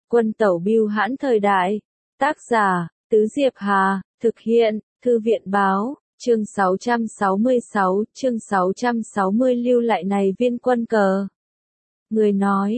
Quân tẩu bưu hãn thời đại. Tác giả, Tứ Diệp Hà, thực hiện, Thư viện báo, chương 666, chương 660 lưu lại này viên quân cờ. Người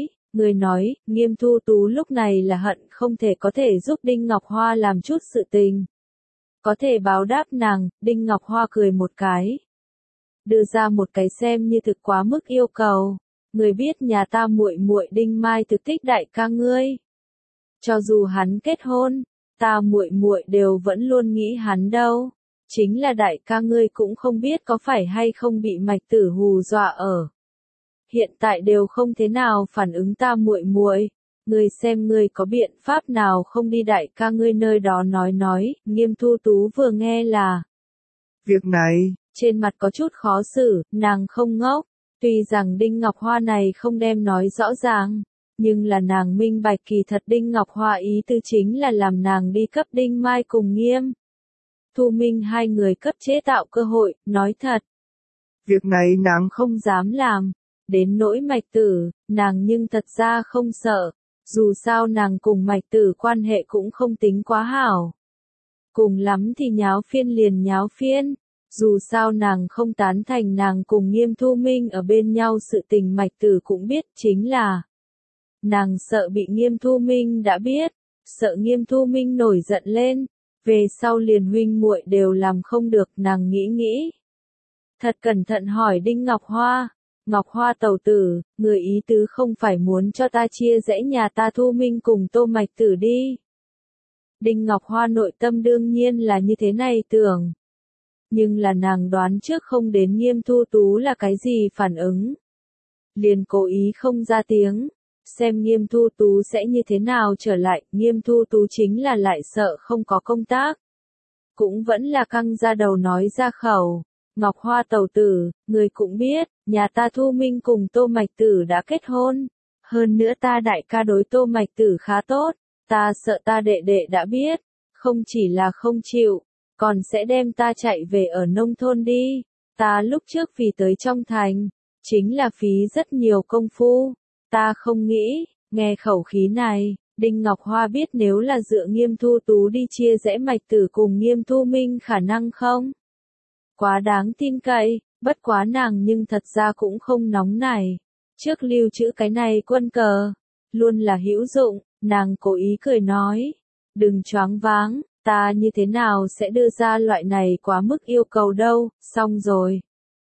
nói, Nghiêm Thu Tú lúc này là hận không thể có thể giúp Đinh Ngọc Hoa làm chút sự tình. Có thể báo đáp nàng, Đinh Ngọc Hoa cười một cái. Đưa ra một cái xem như thực quá mức yêu cầu. Người biết nhà ta muội muội Đinh Mai thực thích đại ca ngươi. Cho dù hắn kết hôn, ta muội muội đều vẫn luôn nghĩ hắn đâu. Chính là đại ca ngươi cũng không biết có phải hay không bị Mạch Tử hù dọa ở. Hiện tại đều không thế nào phản ứng ta muội muội. Ngươi xem ngươi có biện pháp nào không đi đại ca ngươi nơi đó nói, Nghiêm Thu Tú vừa nghe là. Việc này, trên mặt có chút khó xử, nàng không ngốc. Tuy rằng Đinh Ngọc Hoa này không đem nói rõ ràng, nhưng là nàng minh bạch kỳ thật Đinh Ngọc Hoa ý tư chính là làm nàng đi cấp Đinh Mai cùng Nghiêm Thu Minh hai người cấp chế tạo cơ hội, nói thật. Việc này nàng không dám làm, đến nỗi Mạch Tử, nàng nhưng thật ra không sợ, dù sao nàng cùng Mạch Tử quan hệ cũng không tính quá hảo. Cùng lắm thì nháo phiên liền nháo phiên. Dù sao nàng không tán thành nàng cùng Nghiêm Thu Minh ở bên nhau sự tình Mạch Tử cũng biết chính là. Nàng sợ bị Nghiêm Thu Minh đã biết, sợ Nghiêm Thu Minh nổi giận lên, về sau liền huynh muội đều làm không được nàng nghĩ. Thật cẩn thận hỏi Đinh Ngọc Hoa tẩu tử, người ý tứ không phải muốn cho ta chia rẽ nhà ta Thu Minh cùng Tô Mạch Tử đi. Đinh Ngọc Hoa nội tâm đương nhiên là như thế này tưởng. Nhưng là nàng đoán trước không đến Nghiêm Thu Tú là cái gì phản ứng. Liền cố ý không ra tiếng, xem Nghiêm Thu Tú sẽ như thế nào trở lại, Nghiêm Thu Tú chính là lại sợ không có công tác. Cũng vẫn là căng ra đầu nói ra khẩu, Ngọc Hoa tẩu tử, người cũng biết, nhà ta Thu Minh cùng Tô Mạch Tử đã kết hôn. Hơn nữa ta đại ca đối Tô Mạch Tử khá tốt, ta sợ ta đệ đệ đã biết, không chỉ là không chịu. Còn sẽ đem ta chạy về ở nông thôn đi. Ta lúc trước phí tới trong thành, chính là phí rất nhiều công phu. Ta không nghĩ, nghe khẩu khí này, Đinh Ngọc Hoa biết nếu là dựa Nghiêm Thu Tú đi chia rẽ Mạch Tử cùng Nghiêm Thu Minh khả năng không? Quá đáng tin cậy, bất quá nàng nhưng thật ra cũng không nóng nảy. Trước lưu trữ cái này quân cờ, luôn là hữu dụng, nàng cố ý cười nói. Đừng choáng váng. Ta như thế nào sẽ đưa ra loại này quá mức yêu cầu đâu, xong rồi.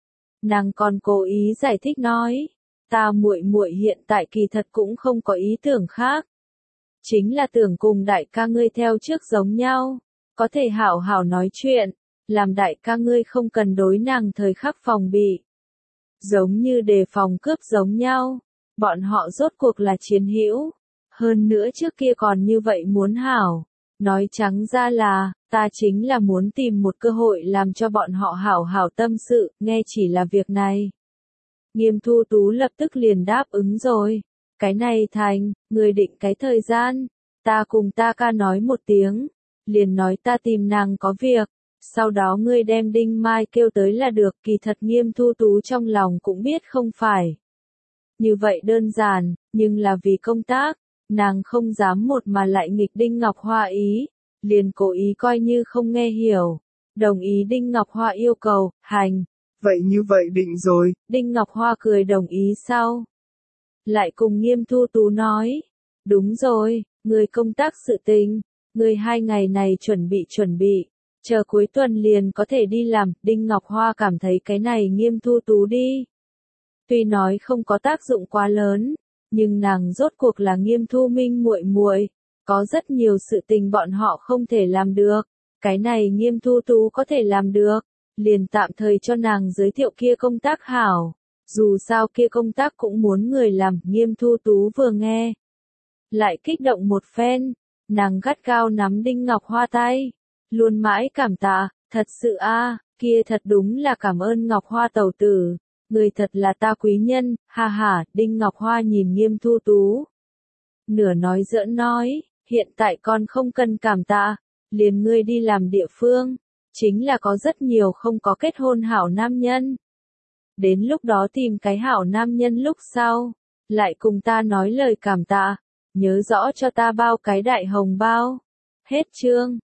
Nàng còn cố ý giải thích nói, ta muội muội hiện tại kỳ thật cũng không có ý tưởng khác. Chính là tưởng cùng đại ca ngươi theo trước giống nhau, có thể hảo hảo nói chuyện, làm đại ca ngươi không cần đối nàng thời khắc phòng bị. Giống như đề phòng cướp giống nhau, bọn họ rốt cuộc là chiến hữu, hơn nữa trước kia còn như vậy muốn hảo. Nói trắng ra là, ta chính là muốn tìm một cơ hội làm cho bọn họ hảo hảo tâm sự, nghe chỉ là việc này. Nghiêm Thu Tú lập tức liền đáp ứng rồi. Cái này thành, người định cái thời gian, ta cùng ta ca nói một tiếng, liền nói ta tìm nàng có việc, sau đó ngươi đem Đinh Mai kêu tới là được, kỳ thật Nghiêm Thu Tú trong lòng cũng biết không phải. Như vậy đơn giản, nhưng là vì công tác. Nàng không dám một mà lại nghịch Đinh Ngọc Hoa ý, liền cố ý coi như không nghe hiểu, đồng ý Đinh Ngọc Hoa yêu cầu, hành. Vậy như vậy định rồi. Đinh Ngọc Hoa cười đồng ý sau. Lại cùng Nghiêm Thu Tú nói, đúng rồi, người công tác sự tình, người 2 ngày này chuẩn bị, chờ cuối tuần liền có thể đi làm, Đinh Ngọc Hoa cảm thấy cái này Nghiêm Thu Tú đi. Tuy nói không có tác dụng quá lớn. Nhưng nàng rốt cuộc là Nghiêm Thu Minh muội muội, có rất nhiều sự tình bọn họ không thể làm được, cái này Nghiêm Thu Tú có thể làm được, liền tạm thời cho nàng giới thiệu kia công tác hảo, dù sao kia công tác cũng muốn người làm, Nghiêm Thu Tú vừa nghe, lại kích động một phen, nàng gắt gao nắm Đinh Ngọc Hoa tay, luôn mãi cảm tạ, thật sự kia thật đúng là cảm ơn Ngọc Hoa tẩu tử. Người thật là ta quý nhân, ha ha, Đinh Ngọc Hoa nhìn Nghiêm Thu Tú. Nửa nói giỡn nói, hiện tại con không cần cảm tạ, liền ngươi đi làm địa phương, chính là có rất nhiều không có kết hôn hảo nam nhân. Đến lúc đó tìm cái hảo nam nhân lúc sau, lại cùng ta nói lời cảm tạ, nhớ rõ cho ta bao cái đại hồng bao. Hết chương.